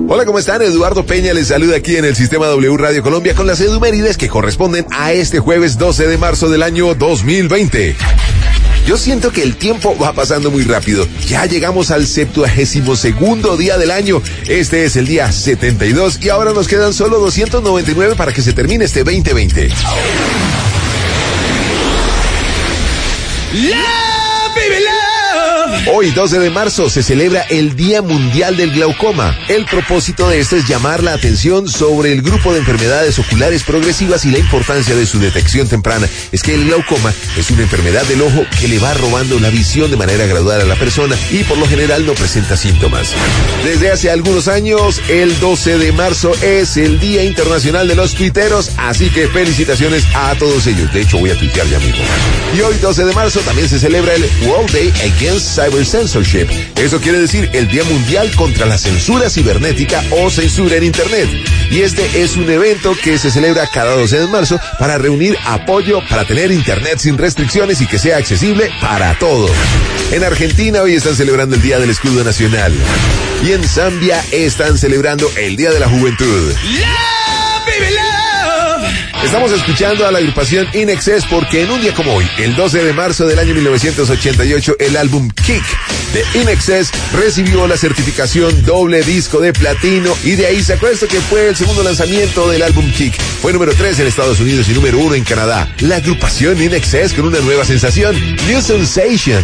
Hola, ¿cómo están? Eduardo Peña les saluda aquí en el Sistema W Radio Colombia con las efemérides que corresponden a este jueves 12 de marzo del año 2020. Yo siento que el tiempo va pasando muy rápido. Ya llegamos al 72º día del año. Este es el día 72 y ahora nos quedan solo 299 para que se termine este 2020. Hoy, 12 de marzo, se celebra el Día Mundial del Glaucoma. El propósito de esto es llamar la atención sobre el grupo de enfermedades oculares progresivas y la importancia de su detección temprana. Es que el glaucoma es una enfermedad del ojo que le va robando la visión de manera gradual a la persona y por lo general no presenta síntomas. Desde hace algunos años, el 12 de marzo es el Día Internacional de los Tuiteros, así que felicitaciones a todos ellos. De hecho, voy a tuitear ya mismo. Y hoy, 12 de marzo, también se celebra el World Day Against Cyber Censorship. Eso quiere decir el Día Mundial contra la Censura Cibernética o Censura en Internet. Y este es un evento que se celebra cada 12 de marzo para reunir apoyo para tener Internet sin restricciones y que sea accesible para todos. En Argentina hoy están celebrando el Día del Escudo Nacional. Y en Zambia están celebrando el Día de la Juventud. Estamos escuchando a la agrupación In Excess porque en un día como hoy, el 12 de marzo del año 1988, el álbum Kick de In Excess recibió la certificación doble disco de platino y de ahí sacó esto que fue el segundo lanzamiento del álbum Kick. Fue número 3 en Estados Unidos y número 1 en Canadá. La agrupación In Excess con una nueva sensación, New Sensation.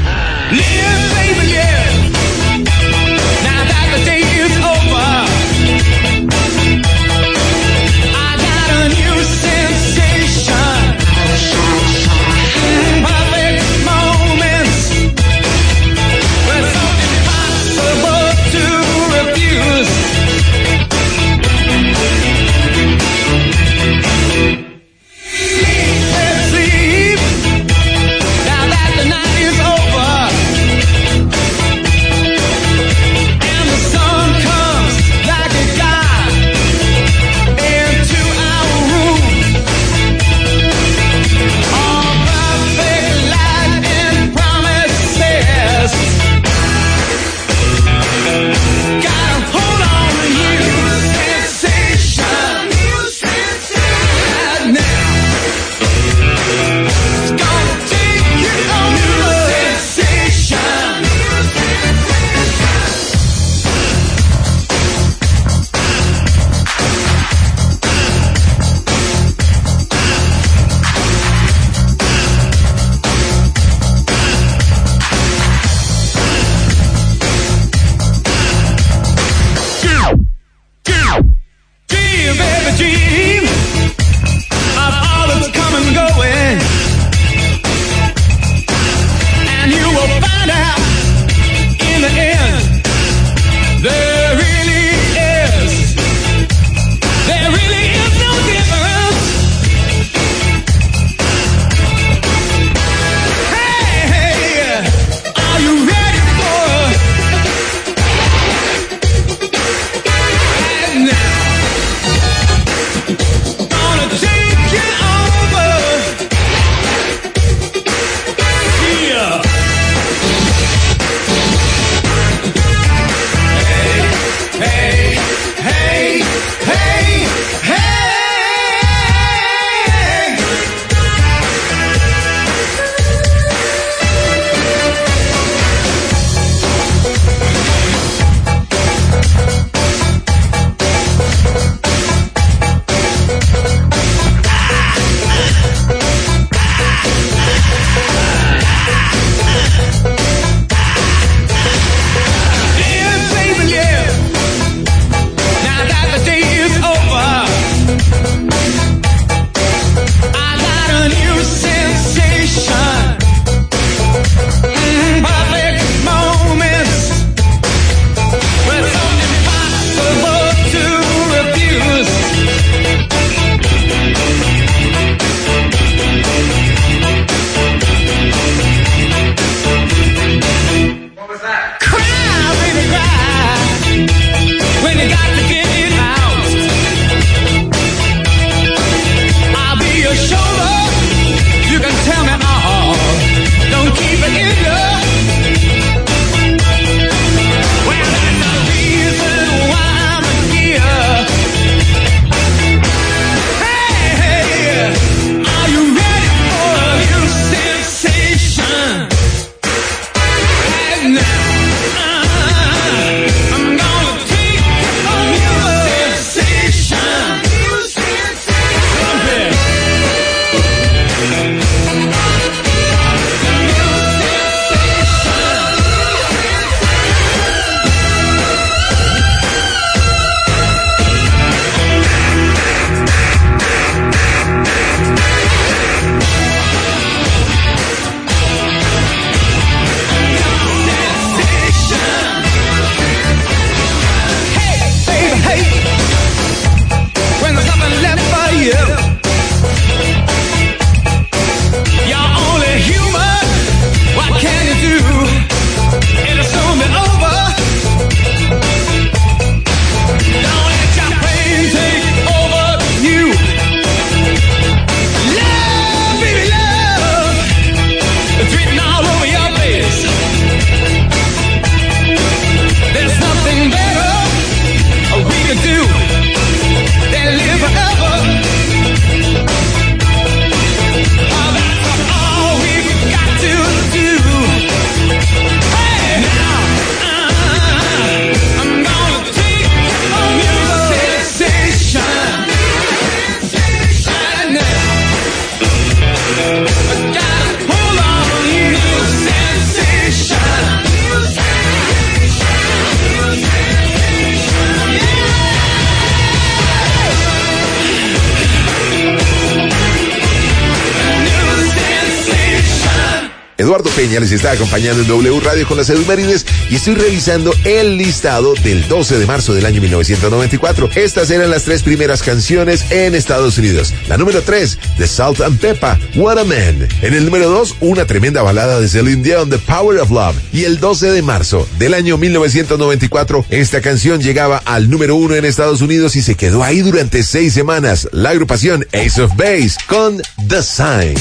Eduardo Peña les está acompañando en W Radio con las efemérides y estoy revisando el listado del 12 de marzo del año 1994. Estas eran las 3 primeras canciones en Estados Unidos. La número 3, de Salt and Peppa, What a Man. En el número 2, una tremenda balada de Celine Dion, The Power of Love. Y el 12 de marzo del año 1994, esta canción llegaba al número 1 en Estados Unidos y se quedó ahí durante 6 semanas. La agrupación Ace of Base con The Sign.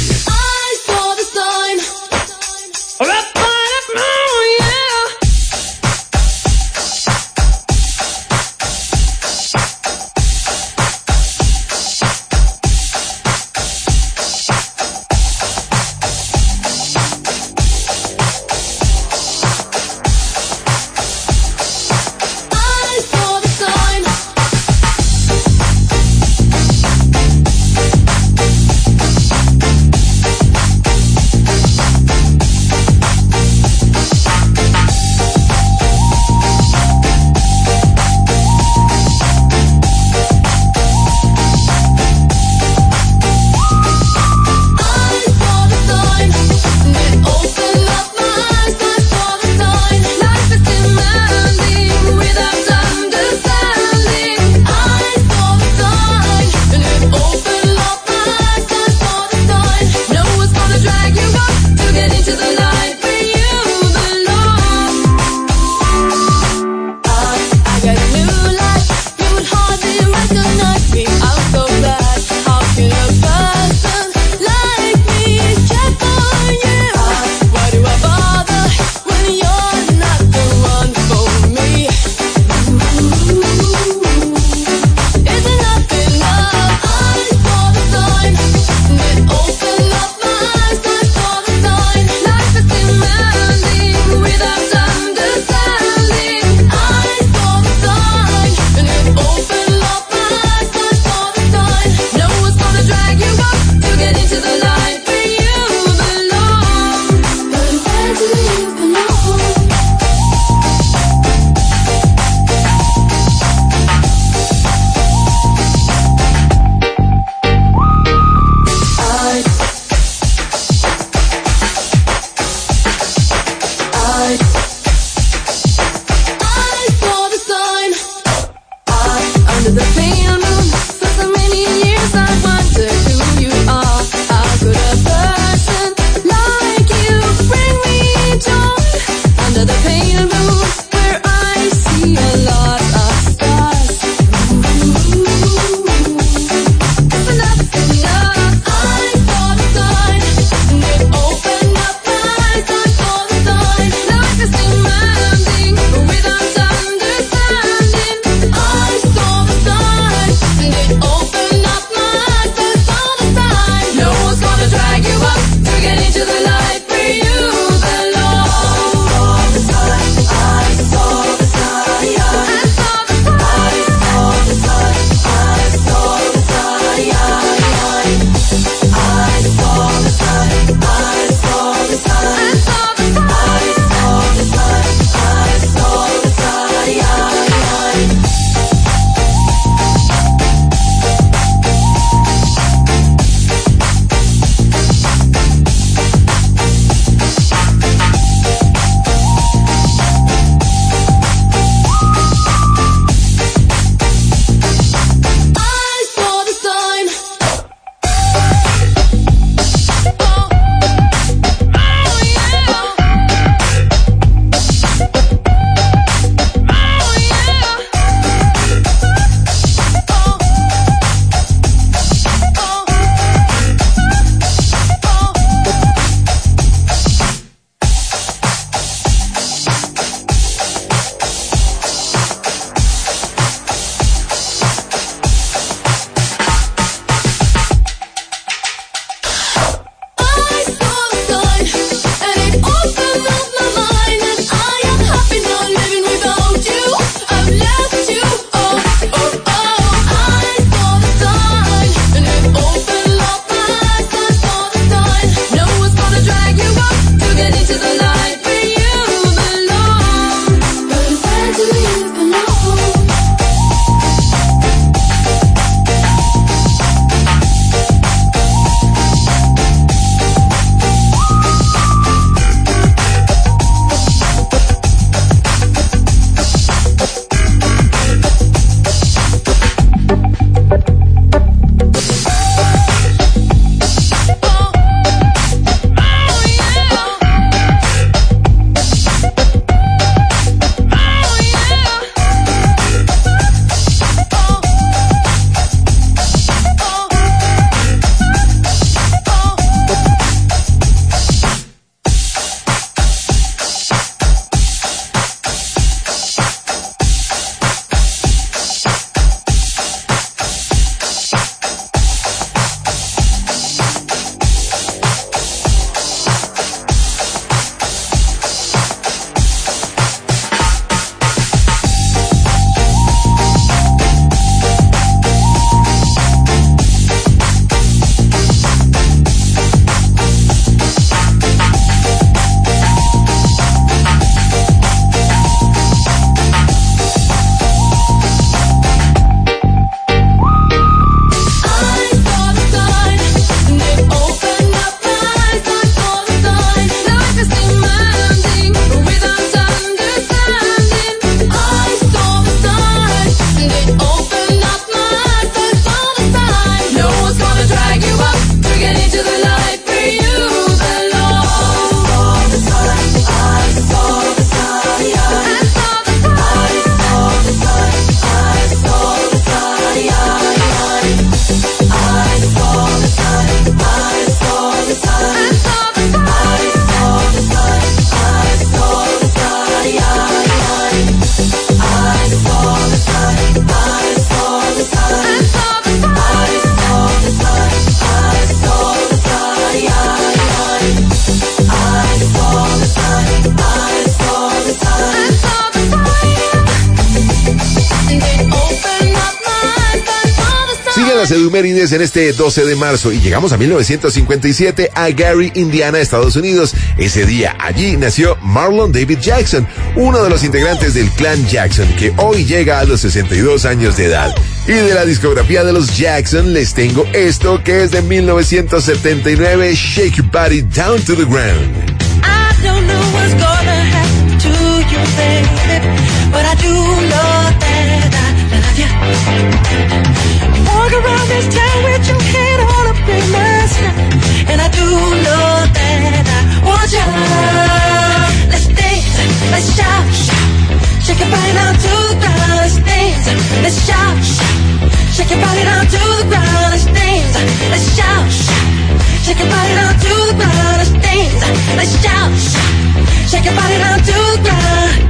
las Edumérides en este 12 de marzo y llegamos a 1957 a Gary, Indiana, Estados Unidos. Ese día allí nació Marlon David Jackson, uno de los integrantes del clan Jackson, que hoy llega a los 62 años de edad. Y de la discografía de los Jackson les tengo esto que es de 1979, Shake Your Body Down to the Ground. I don't know what's gonna happen to you, baby, but I do know that I love you. You walk around this town with your head on up in the sky, and I do know that I want you. Let's dance, let's shout, shake your body down to the ground. Let's dance, let's shout, shake your body down to the ground. Let's dance, let's shout, shake your body down to the ground. Let's dance, let's shout, shake your body down to the ground.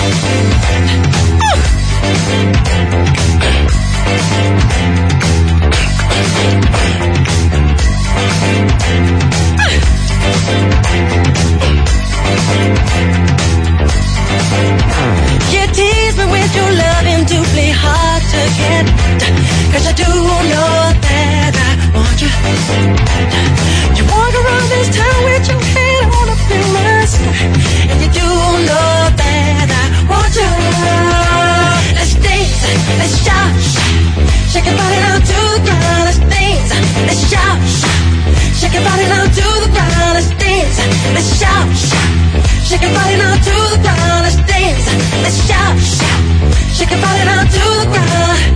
You tease me with your loving, doubly hard to get, 'cause I do know that I want you. You walk around this town with your head on up in the sky, and you do know that I want you. Let's dance, let's shout, shake your body down to the ground. Let's dance, let's shout, shake your body down to the ground. Let's dance, let's shout, shake your body down to the ground. Let's dance, let's shout, shake your body down to the ground.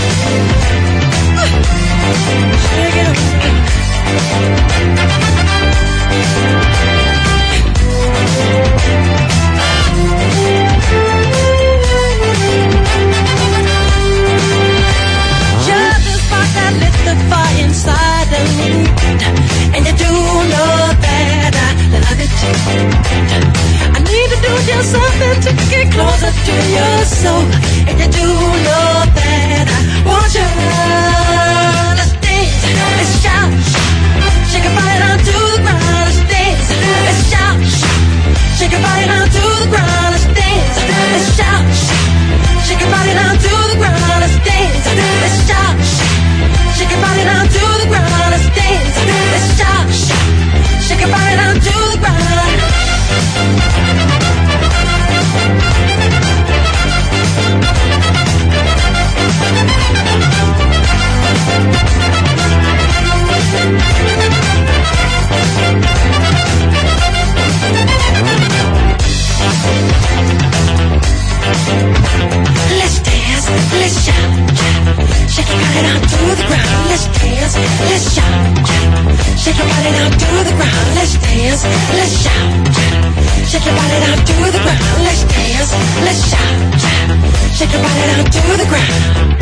Shake it up. You're the spark that lit the fire inside of me, and you do know that I love it. I need to do just something to get closer to your soul, and you do know that I want you. Let's dance, let's shout, shake your body down to the ground. Let's dance, let's shout, shake your body down to the ground. Let's dance, let's shout, shake your body down to the ground. Let's dance, let's shout, shake your body down to the ground. Let's dance, let's shout, shake your body down to the ground. Let's dance, let's shout, shake your body down to the ground. Let's dance, let's shout, shake your body down to the ground. Let's dance, let's shout, shake your body down to the ground. Let's dance, let's shout, shake your body down to the ground.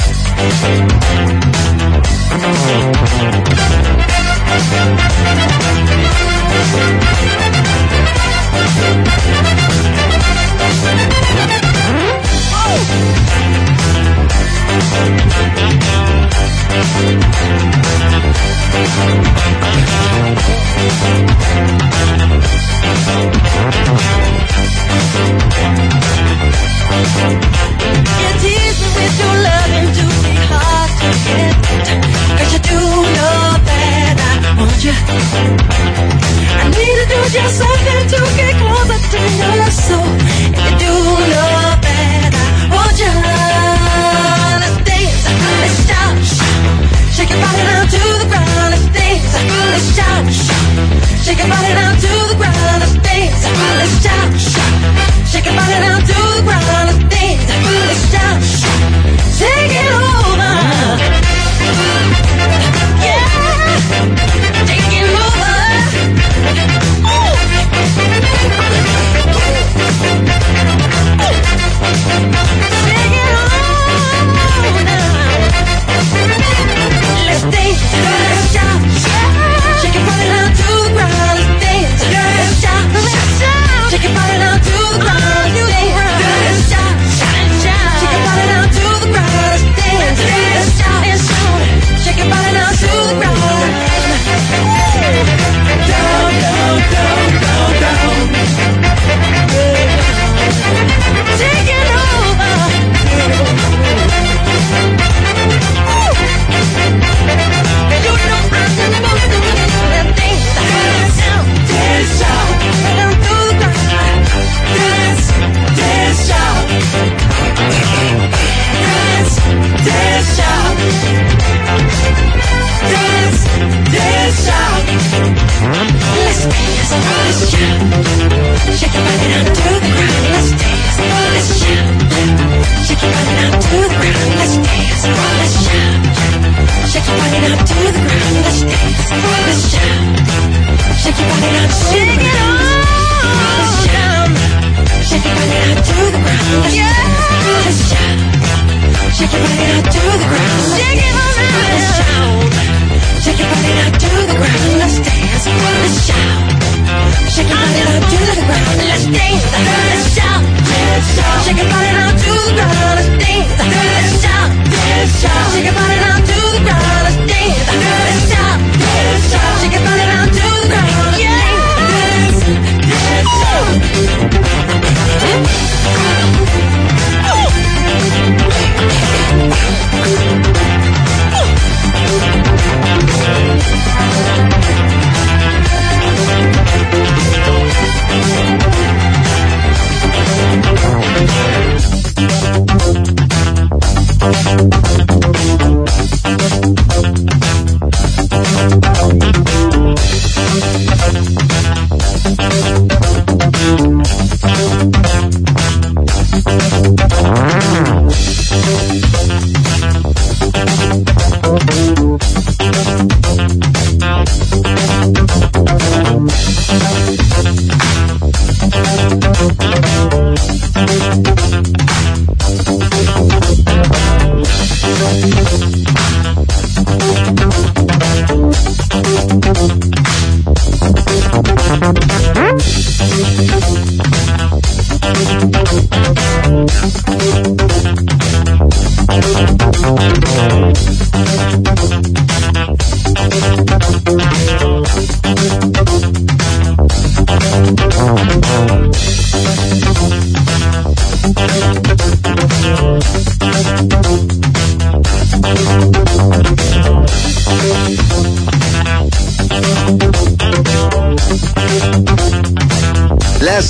You tease me with your loving, do me hard to get, 'cause you do know that I want you. I need to do just something to get closer to your soul, and you do know that I want you. Let's dance, let's shout, shake your body down to the ground. Let's dance, let's shout, shake your body down to the ground. Let's dance, let's shout, shake your body down to the ground. Let's dance, let's shout, take it over. Yeah, take it over. Ooh.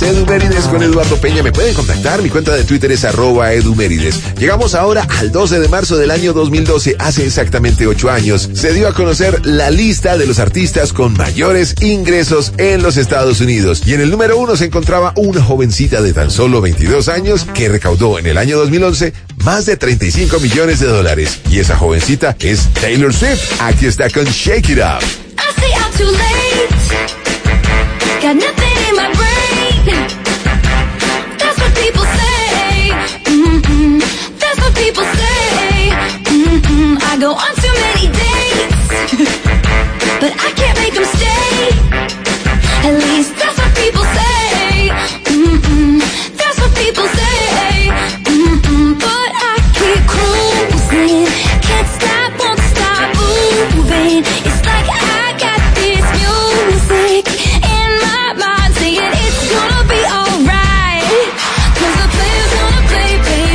Edumérides con Eduardo Peña. Me pueden contactar, mi cuenta de Twitter es @Edumérides. Llegamos ahora al 12 de marzo del año 2012, hace exactamente 8 años. Se dio a conocer la lista de los artistas con mayores ingresos en los Estados Unidos. Y en el número 1 se encontraba una jovencita de tan solo 22 años que recaudó en el año 2011 más de $35 millones. Y esa jovencita es Taylor Swift. Aquí está con Shake It Up. I say I'm too late. Got nothing in my brain. That's what people say. That's what people say. I go on too many dates, but I can't make them stay. At least that's what people say. That's what people say. But I keep cruising. Can't stop, won't stop moving. It's like I got this music in my mind saying it's gonna be alright. 'Cause the player's gonna play.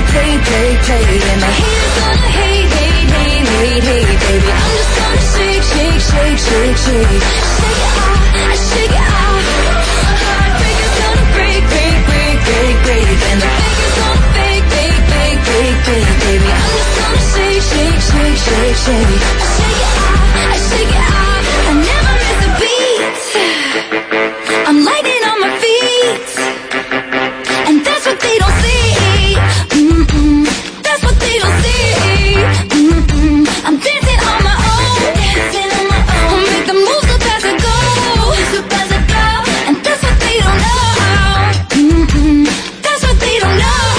And my haters gonna hate, baby. I'm just gonna shake. Shake it off, shake it off. Heartbreaker's gonna break. And the faker's gonna fake, baby. I'm just gonna shake. Shake it off, I never miss a beat. I'm lighting on my feet, and that's what they don't see. That's what they don't see. I'm dancing on my own. I'll make the moves up as I go. And that's what they don't know. That's what they don't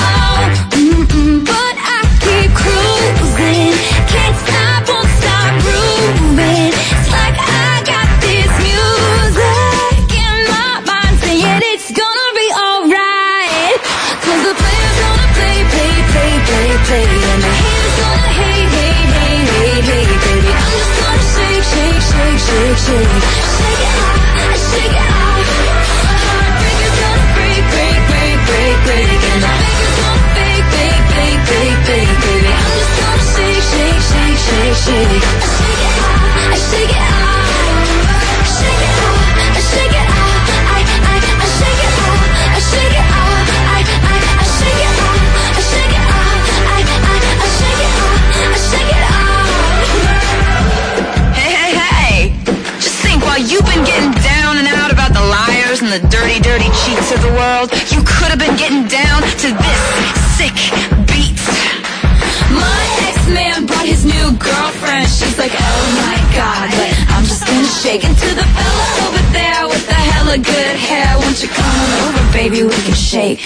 know. But I keep cruising. Can't stop, won't stop grooving. It's like I got this music in my mind saying it's gonna be alright. 'Cause the player's gonna play. And the haters gonna hate, baby. I'm just gonna shake. Shake it off. Heartbreaker's gonna break. And the faker's gonna fake, baby. I'm just gonna shake. Shake it off. Shake it off. I shake it off. I shake it off. I shake it off. I shake it off. I shake it off. Hey, just think while you've been getting down and out about the liars and the dirty cheats of the world, you could have been getting down to this sick beat. My ex-man brought his new girlfriend. She's like, oh my God, but I'm just gonna shake into the fella over there with the hella good hair. Won't you come on over, baby? We can shake.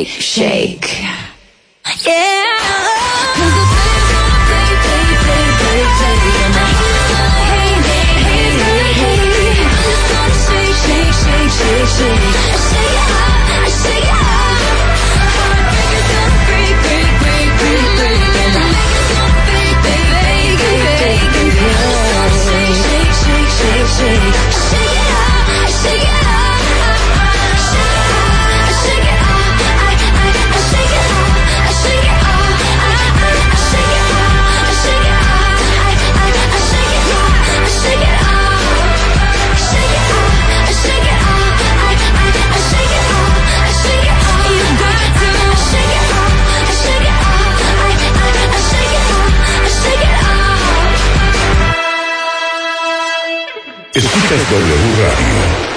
Yeah. 'Cause the player's gonna play. And the haters gonna hate. I'm just gonna shake. I shake it off. Heartbreaker's gonna break. And the faker's gonna fake, baby. I'm just gonna shake. I shake it off. I shake it off. I shake it off. I shake it off. I shake it off. I shake it off. I shake it off. I shake it off. I shake it off. Shake it off. I shake it off. I shake it off. I shake it off. You got to shake it off. I shake it off. I shake it off. I shake it off. Escuchas W Radio.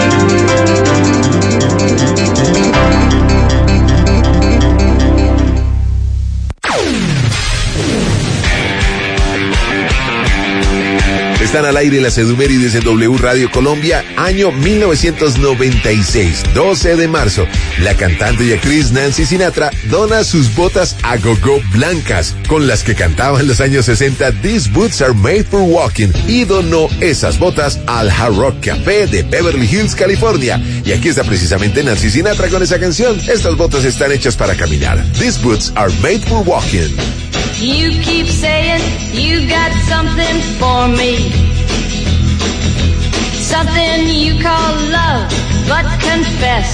Están al aire las Edumérides en W Radio Colombia, año 1996, 12 de marzo. La cantante y actriz Nancy Sinatra dona sus botas a gogo blancas, con las que cantaba en los años 60 These Boots Are Made for Walking, y donó esas botas al Hard Rock Café de Beverly Hills, California. Y aquí está precisamente Nancy Sinatra con esa canción. Estas botas están hechas para caminar. These Boots Are Made for Walking. You keep saying you got something for me, something you call love, but confess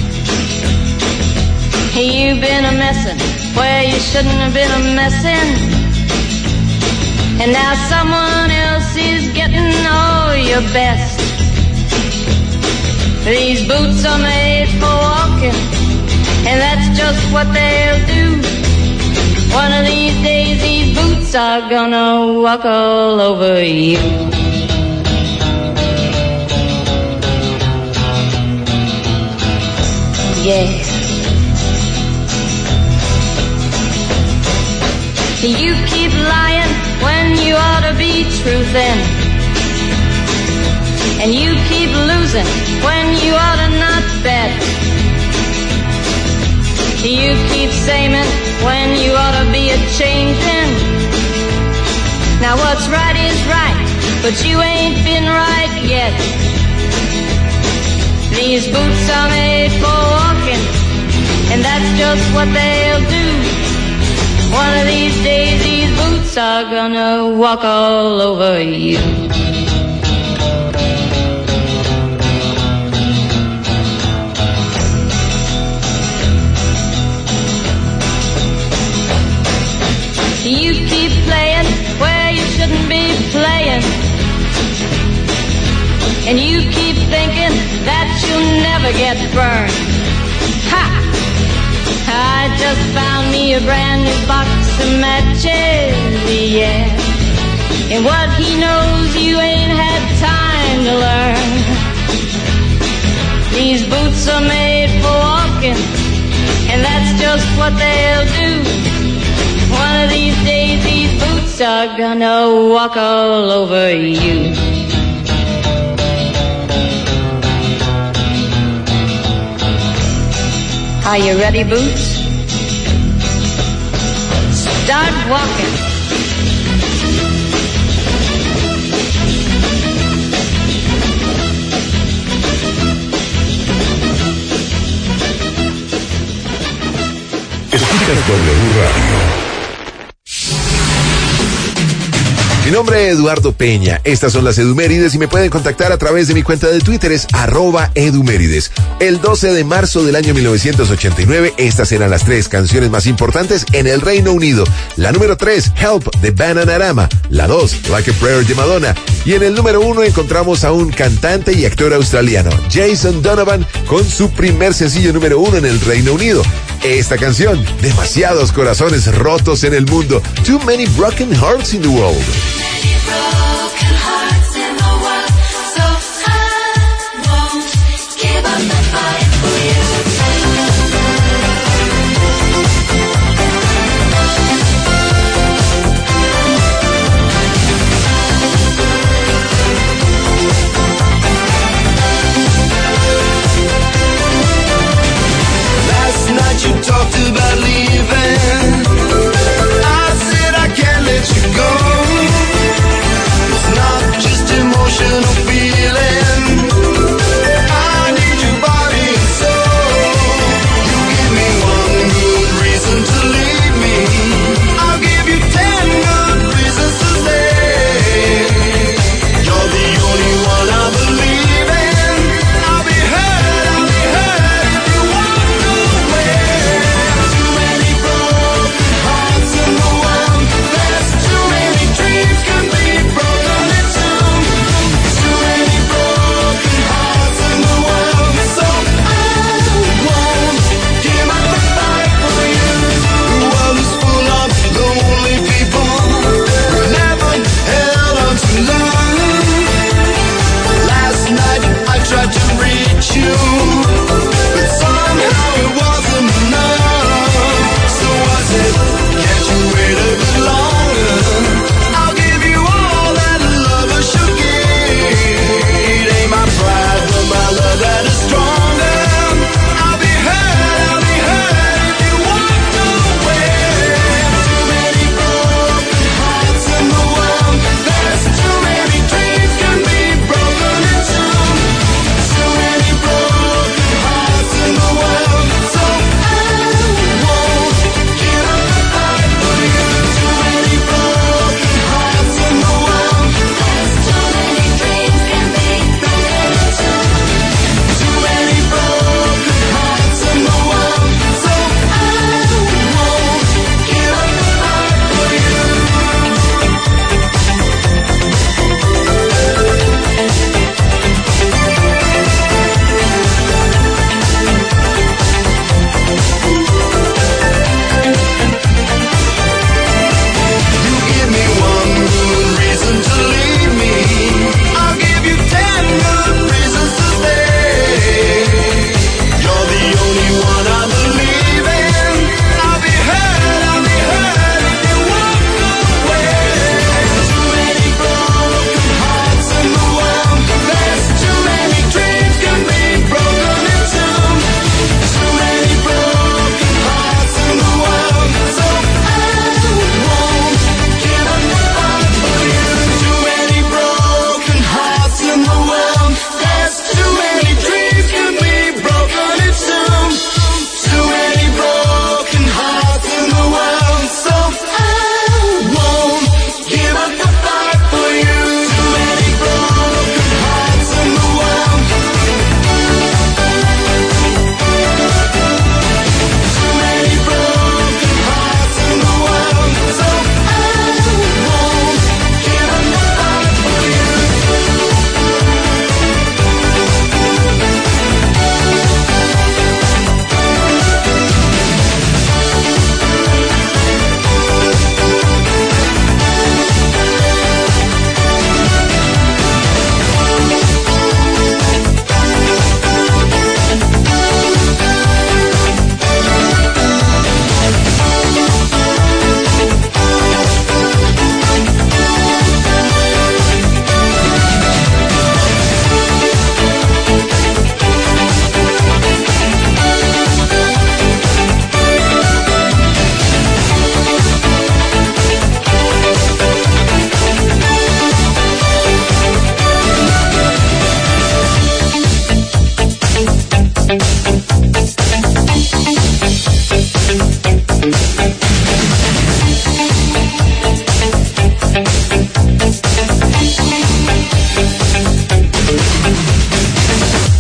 you've been a messin' where you shouldn't have been a messin', and now someone else is getting all your best. These boots are made for walking, and that's just what they'll do. One of these days these boots are gonna walk all over you. Yeah. You keep lying when you ought to be truthin', and you keep losing when you ought to not bet. You keep saying when you ought to be a-changin'. Now what's right is right, but you ain't been right yet. These boots are made for walking, and that's just what they'll do. One of these days these boots are gonna walk all over you. You keep playing where you shouldn't be playing, and you keep thinking that you'll never get burned. Ha! I just found me a brand new box of matches, yeah. And what he knows you ain't had time to learn. These boots are made for walking, and that's just what they'll do. One of these days these boots are gonna walk all over you. Are you ready, Boots? Start walking. Escuchas W Radio. Mi nombre es Eduardo Peña, estas son las Edumérides y me pueden contactar a través de mi cuenta de Twitter, es @Edumérides. El 12 de marzo del año 1989, estas eran las 3 canciones más importantes en el Reino Unido. La número 3, Help, de Bananarama. La 2, Like a Prayer, de Madonna. Y en el número 1 encontramos a un cantante y actor australiano, Jason Donovan, con su primer sencillo número 1 en el Reino Unido. Esta canción, demasiados corazones rotos en el mundo. Too many broken hearts in the world. Broken hearts in the world, so I won't give up the fight for you. Last night you talked about leaving. I said I can't let you go.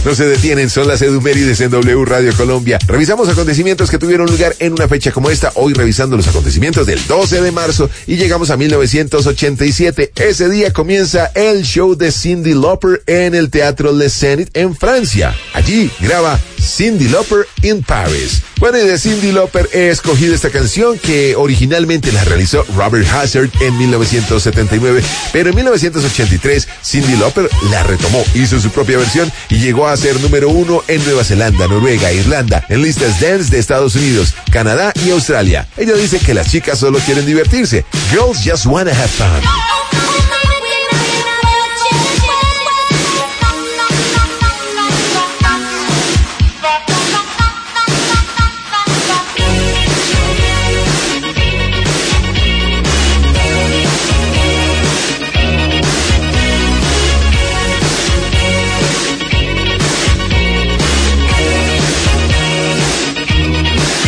no se detienen, son las edumérides en W Radio Colombia. Revisamos acontecimientos que tuvieron lugar en una fecha como esta, hoy revisando los acontecimientos del 12 de marzo y llegamos a 1987. Ese día comienza el show de Cyndi Lauper en el Teatro Le Zénith en Francia. Allí graba Cyndi Lauper in Paris. Bueno, y de Cyndi Lauper he escogido esta canción que originalmente la realizó Robert Hazard en 1979, pero en 1983 Cyndi Lauper la retomó, hizo su propia versión y llegó a ser número 1 en Nueva Zelanda, Noruega, Irlanda, en listas dance de Estados Unidos, Canadá y Australia. Ella dice que las chicas solo quieren divertirse. Girls just wanna have fun.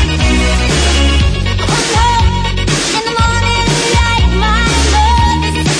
In the morning, like my love is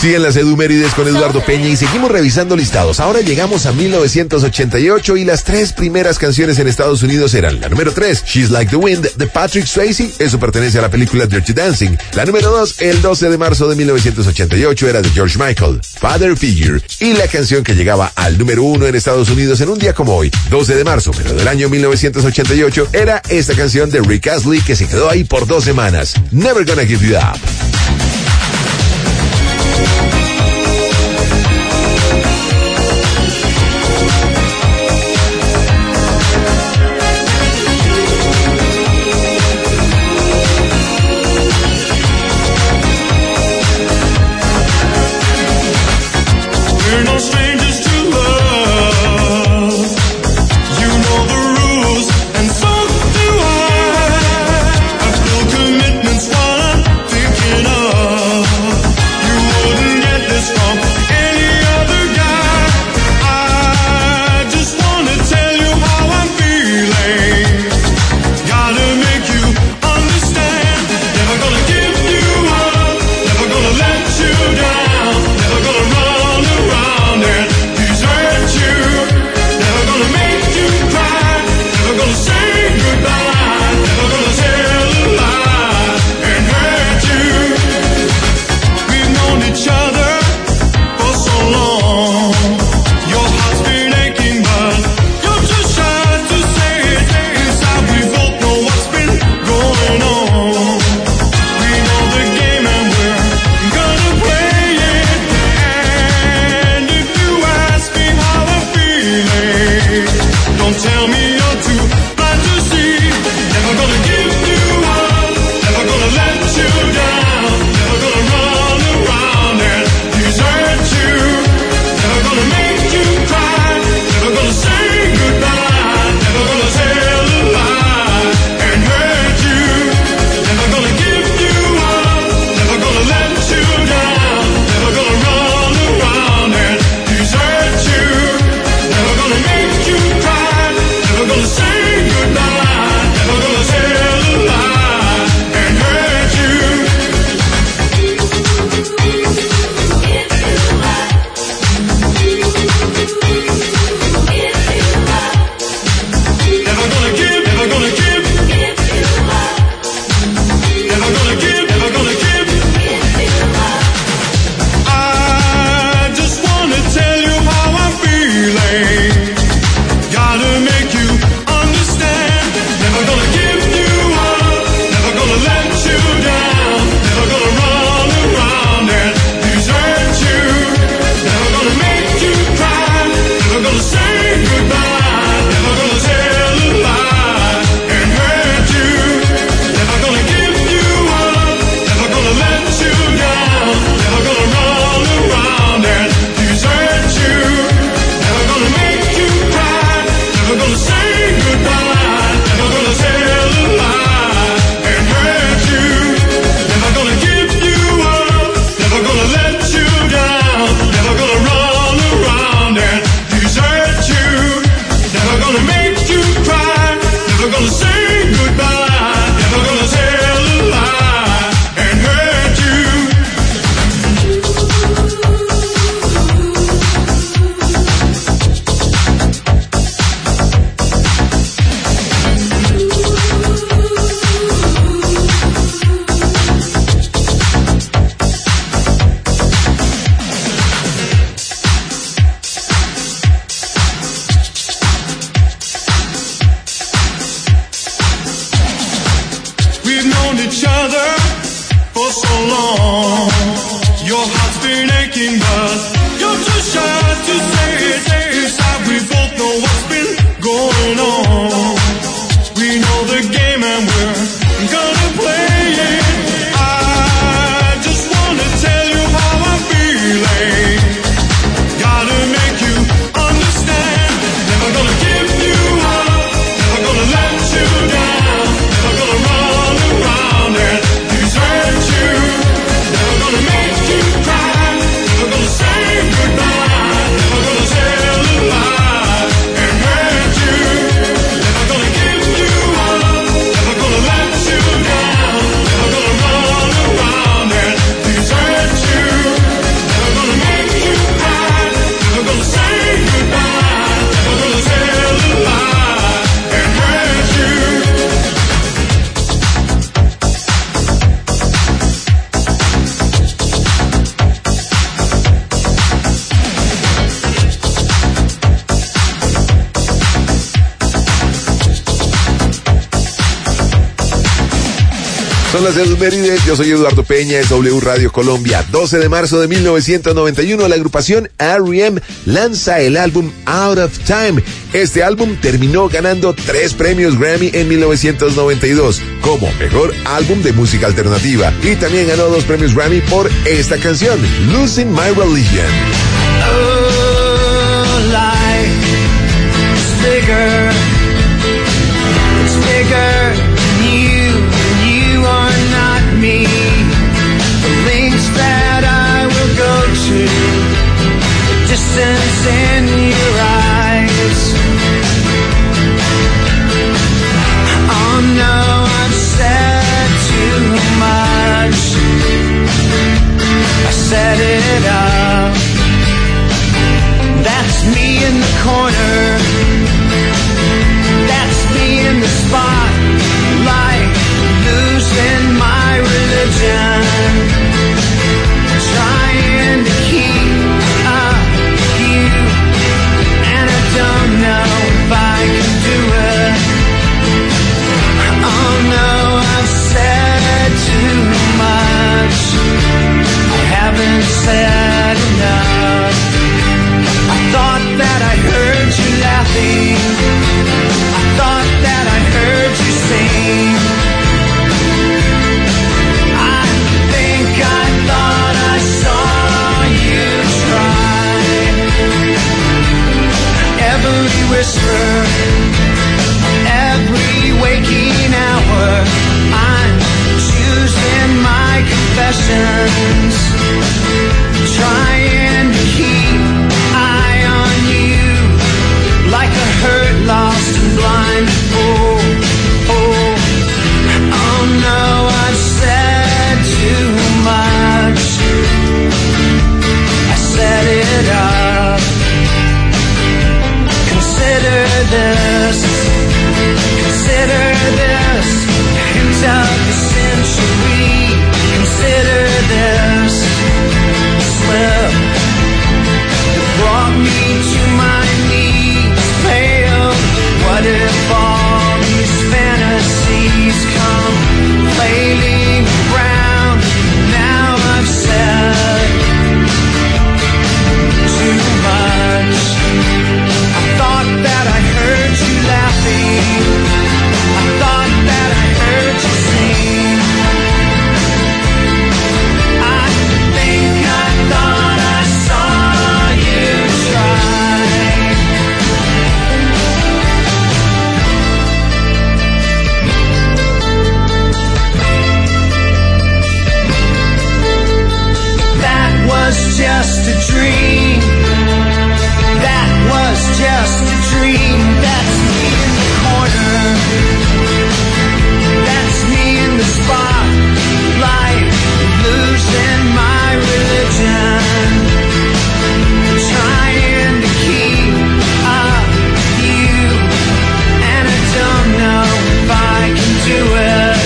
Siguen las edumérides con Eduardo Peña y seguimos revisando listados. Ahora llegamos a 1988 y las tres primeras canciones en Estados Unidos eran: la número 3, She's Like the Wind, de Patrick Swayze, eso pertenece a la película Dirty Dancing. La número 2, el 12 de marzo de 1988, era de George Michael, Father Figure. Y la canción que llegaba al número 1 en Estados Unidos en un día como hoy, 12 de marzo, pero del año 1988, era esta canción de Rick Astley, que se quedó ahí por 2 semanas, Never Gonna Give You Up. Say Son las efemérides, yo soy Eduardo Peña, es W Radio Colombia. 12 de marzo de 1991, la agrupación R.E.M. lanza el álbum Out of Time. Este álbum terminó ganando 3 premios Grammy en 1992 como mejor álbum de música alternativa y también ganó 2 premios Grammy por esta canción, Losing My Religion. Oh, life is bigger. It's bigger than you are not me. The links that I will go to, the distance in your eyes. Oh no, I've said too much. I set it up. That's me in the corner. That's me in the spotlight, losing my religion, trying to keep up with you, and I don't know if I can do it. Oh no, I've said too much. I haven't said enough. I thought that I heard you laughing. I thought that I heard you sing. I think I thought I saw you try. Every whisper, every waking hour, I'm choosing my confessions, trying to keep eye on you, like a hurt, lost and blind. Oh, oh, oh no, I've said too much. I set it up. Consider this. Consider this. Hint of the century. Consider this. Slip that brought me to my knees, pale. What if all these fantasies come flailing around? Now I've said too much. I thought that I heard you laughing. I thought that I heard you sing. I think I thought I saw you try. That was just a dream. That was just a dream. That's me in the corner. That's me in the spotlight, losing my religion, trying to keep up with you, and I don't know if I can do it.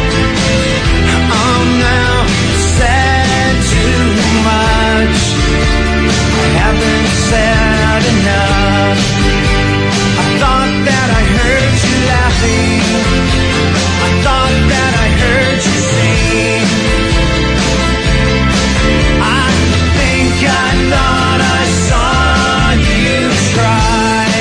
Oh no, said too much. I haven't said enough. I thought that I heard you laughing. I thought that I heard you sing. I think I thought I saw you try.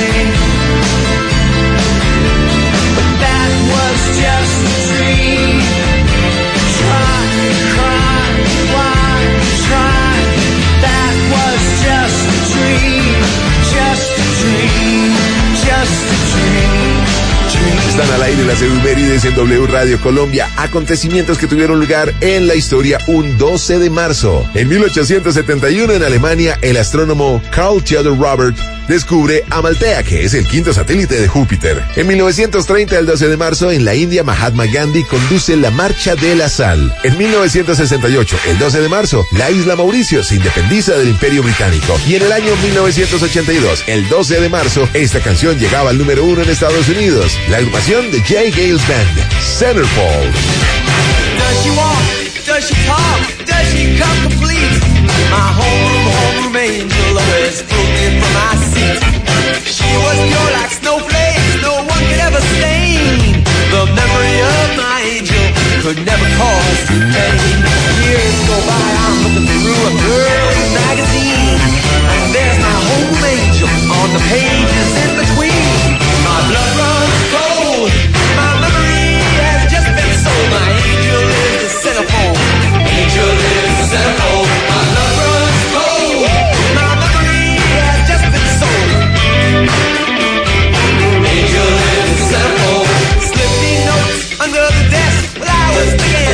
But that was just a dream. Try, cry, why try? That was just a dream. Just a dream. Just a dream. Están al aire las efemérides en W Radio Colombia. Acontecimientos que tuvieron lugar en la historia un 12 de marzo. En 1871 en Alemania, el astrónomo Carl Theodor Robert descubre Amalthea, que es el 5º satélite de Júpiter. En 1930, el 12 de marzo, en la India, Mahatma Gandhi conduce la Marcha de la Sal. En 1968, el 12 de marzo, la isla Mauricio se independiza del Imperio Británico. Y en el año 1982, el 12 de marzo, esta canción llegaba al número 1 en Estados Unidos. La agrupación de Jay Gales Band, Centerfold. Does she walk? Does she talk? Does she come complete? My homeroom angel always pulled me from my seat. She was pure like snowflakes, no one could ever stain. The memory of my angel could never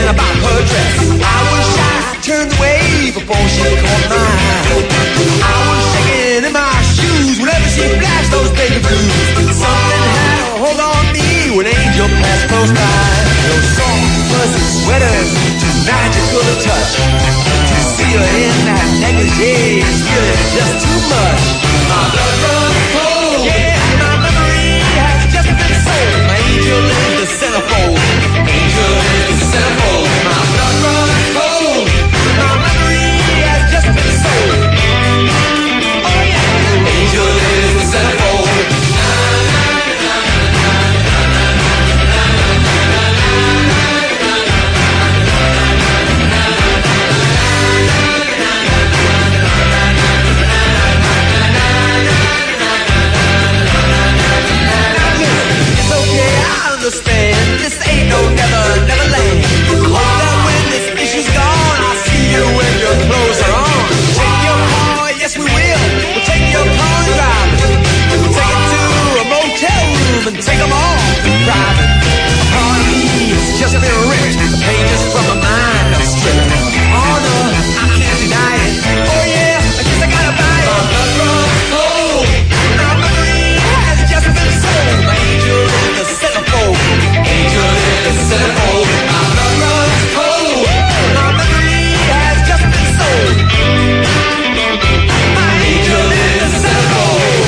and about her dress. I was shy, turned away before she caught my eye. I was shaking in my shoes whenever she flashed those baby blues. Something had a hold on me when Angel passed close by. Those soft, fuzzy sweaters, too magical to touch. To see her in that negligee is really just too much. My blood runs cold, yeah, my memory has just been sold. My angel is the centerfold, angel is the centerfold. My blood runs cold, my memory has just been sold. Oh yeah, angel is the centerfold. Understand, this ain't no never land. Hope that when this issue's gone, I'll see you when your clothes are on. Take your car, yes we will. We'll take your car and drive it. We'll take it to a motel room and take them all in private. A party has just been ripped, the pages from my mind are stripped. Oh no, I can't deny it. Oh yeah, I guess I gotta buy it. My blood runs cold, my memory has just been sold. My angel is the centerfold. Angel is the centerfold. My blood runs cold. My memory has just been sold. My angel is the centerfold.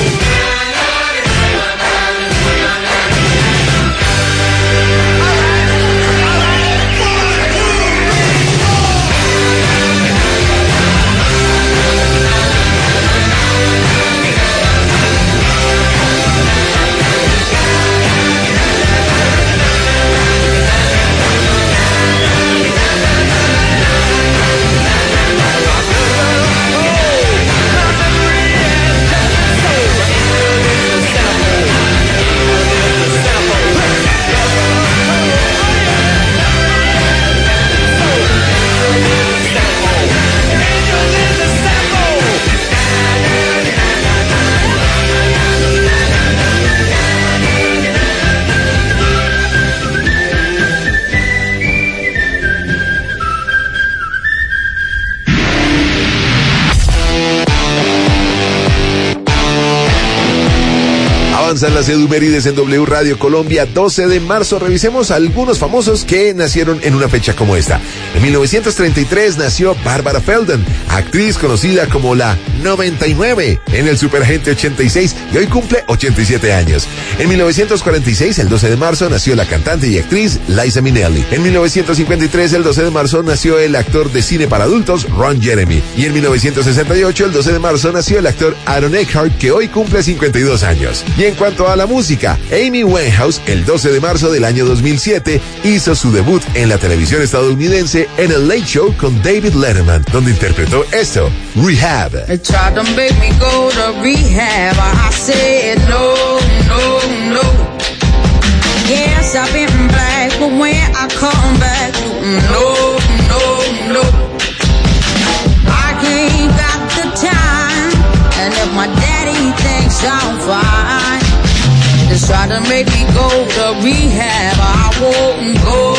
Avanzan las edumérides en W Radio Colombia, 12 de marzo. Revisemos algunos famosos que nacieron en una fecha como esta. En 1933 nació Barbara Feldon, actriz conocida como la 99 en el Superagente 86 y hoy cumple 87 años. En 1946, el 12 de marzo, nació la cantante y actriz Liza Minnelli. En 1953, el 12 de marzo, nació el actor de cine para adultos Ron Jeremy. Y en 1968, el 12 de marzo, nació el actor Aaron Eckhart, que hoy cumple 52 años. Y en cuanto a la música, Amy Winehouse, el 12 de marzo del año 2007, hizo su debut en la televisión estadounidense en el Late Show con David Letterman, donde interpretó esto, Rehab. They tried to make me go to rehab. I said no, no, no. Yes, I've been black, but when I come back, no, no, no. I ain't got the time, and if my daddy thinks I'm fine, they try to make me go to rehab. I won't go.